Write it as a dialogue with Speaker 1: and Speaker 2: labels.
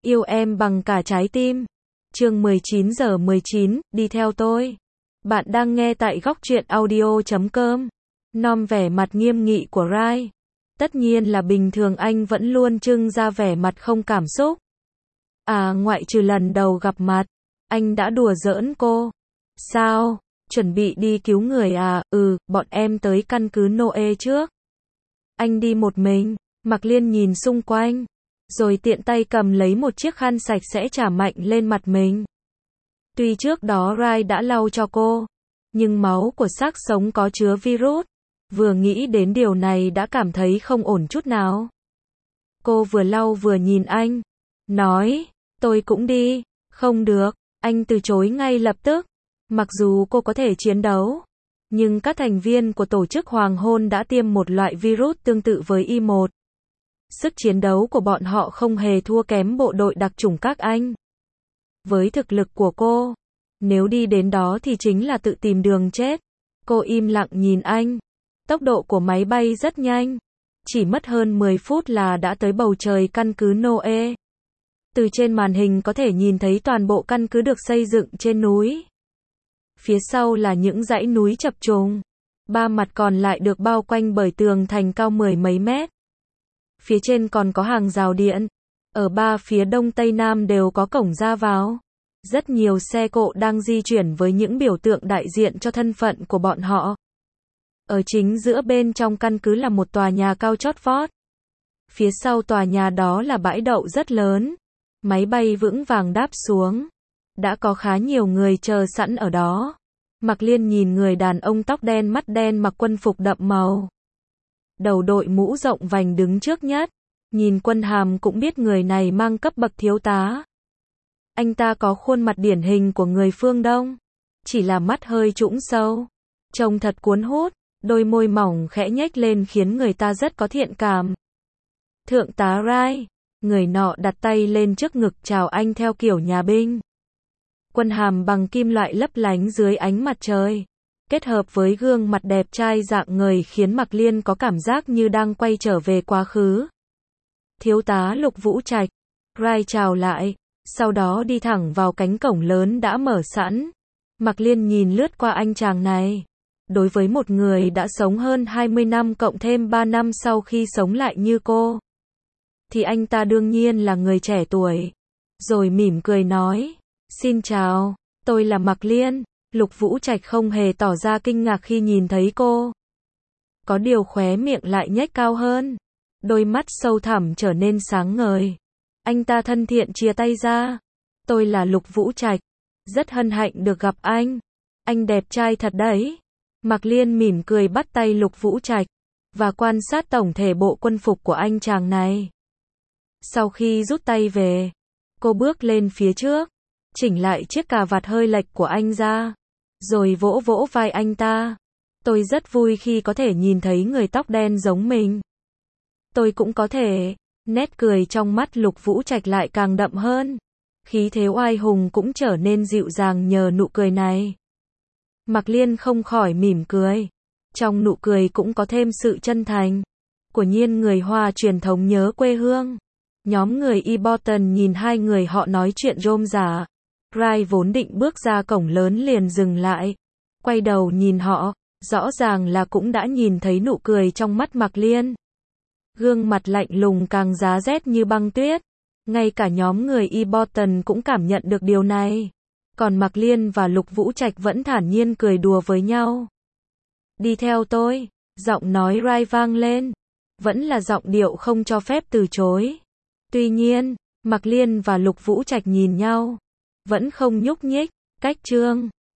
Speaker 1: Yêu em bằng cả trái tim. Chương 19:19, đi theo tôi. Bạn đang nghe tại goctruyện audio.com. Nom vẻ mặt nghiêm nghị của Rai. Tất nhiên là bình thường anh vẫn luôn trưng ra vẻ mặt không cảm xúc. Ngoại trừ lần đầu gặp mặt, anh đã đùa giỡn cô. Sao? Chuẩn bị đi cứu người à? Bọn em tới căn cứ Noe trước. Anh đi một mình. Mạc Liên nhìn xung quanh, rồi tiện tay cầm lấy một chiếc khăn sạch sẽ chả mạnh lên mặt mình. Tuy trước đó Rai đã lau cho cô, nhưng máu của xác sống có chứa virus. Vừa nghĩ đến điều này đã cảm thấy không ổn chút nào. Cô vừa lau vừa nhìn anh, nói, tôi cũng đi. Không được, anh từ chối ngay lập tức. Mặc dù cô có thể chiến đấu, nhưng các thành viên của tổ chức Hoàng Hôn đã tiêm một loại virus tương tự với Y1. Sức chiến đấu của bọn họ không hề thua kém bộ đội đặc chủng các anh. Với thực lực của cô, nếu đi đến đó thì chính là tự tìm đường chết. Cô im lặng nhìn anh. Tốc độ của máy bay rất nhanh. Chỉ mất hơn 10 phút là đã tới bầu trời căn cứ Noe. Từ trên màn hình có thể nhìn thấy toàn bộ căn cứ được xây dựng trên núi. Phía sau là những dãy núi chập trùng. Ba mặt còn lại được bao quanh bởi tường thành cao 10 mấy mét. Phía trên còn có hàng rào điện. Ở ba phía đông tây nam đều có cổng ra vào. Rất nhiều xe cộ đang di chuyển với những biểu tượng đại diện cho thân phận của bọn họ. Ở chính giữa bên trong căn cứ là một tòa nhà cao chót vót. Phía sau tòa nhà đó là bãi đậu rất lớn. Máy bay vững vàng đáp xuống. Đã có khá nhiều người chờ sẵn ở đó. Mạc Liên nhìn người đàn ông tóc đen mắt đen mặc quân phục đậm màu. Đầu đội mũ rộng vành đứng trước nhất. Nhìn quân hàm cũng biết người này mang cấp bậc thiếu tá. Anh ta có khuôn mặt điển hình của người phương Đông. Chỉ là mắt hơi trũng sâu. Trông thật cuốn hút. Đôi môi mỏng khẽ nhếch lên khiến người ta rất có thiện cảm. Thượng tá Rai. Người nọ đặt tay lên trước ngực chào anh theo kiểu nhà binh. Quân hàm bằng kim loại lấp lánh dưới ánh mặt trời. Kết hợp với gương mặt đẹp trai rạng ngời khiến Mạc Liên có cảm giác như đang quay trở về quá khứ. Thiếu tá Lục Vũ Trạch. Rai chào lại. Sau đó đi thẳng vào cánh cổng lớn đã mở sẵn. Mạc Liên nhìn lướt qua anh chàng này. Đối với một người đã sống hơn 20 năm cộng thêm 3 năm sau khi sống lại như cô, thì anh ta đương nhiên là người trẻ tuổi. Rồi mỉm cười nói, xin chào, tôi là Mạc Liên. Lục Vũ Trạch không hề tỏ ra kinh ngạc khi nhìn thấy cô. Có điều khóe miệng lại nhếch cao hơn. Đôi mắt sâu thẳm trở nên sáng ngời. Anh ta thân thiện chia tay ra. Tôi là Lục Vũ Trạch. Rất hân hạnh được gặp anh. Anh đẹp trai thật đấy. Mạc Liên mỉm cười bắt tay Lục Vũ Trạch. Và quan sát tổng thể bộ quân phục của anh chàng này. Sau khi rút tay về, cô bước lên phía trước. Chỉnh lại chiếc cà vạt hơi lệch của anh ra. Rồi vỗ vỗ vai anh ta. Tôi rất vui khi có thể nhìn thấy người tóc đen giống mình. Tôi cũng có thể. Nét cười trong mắt Lục Vũ Trạch lại càng đậm hơn. Khí thế oai hùng cũng trở nên dịu dàng nhờ nụ cười này. Mạc Liên không khỏi mỉm cười. Trong nụ cười cũng có thêm sự chân thành. Quả nhiên người Hoa truyền thống nhớ quê hương. Nhóm người Ibotan nhìn hai người họ nói chuyện rôm rả. Rai vốn định bước ra cổng lớn liền dừng lại. Quay đầu nhìn họ. Rõ ràng là cũng đã nhìn thấy nụ cười trong mắt Mạc Liên. Gương mặt lạnh lùng càng giá rét như băng tuyết. Ngay cả nhóm người Ibotan cũng cảm nhận được điều này. Còn Mạc Liên và Lục Vũ Trạch vẫn thản nhiên cười đùa với nhau. Đi theo tôi. Giọng nói Rai vang lên. Vẫn là giọng điệu không cho phép từ chối. Tuy nhiên, Mạc Liên và Lục Vũ Trạch nhìn nhau. Vẫn không nhúc nhích. Cách chương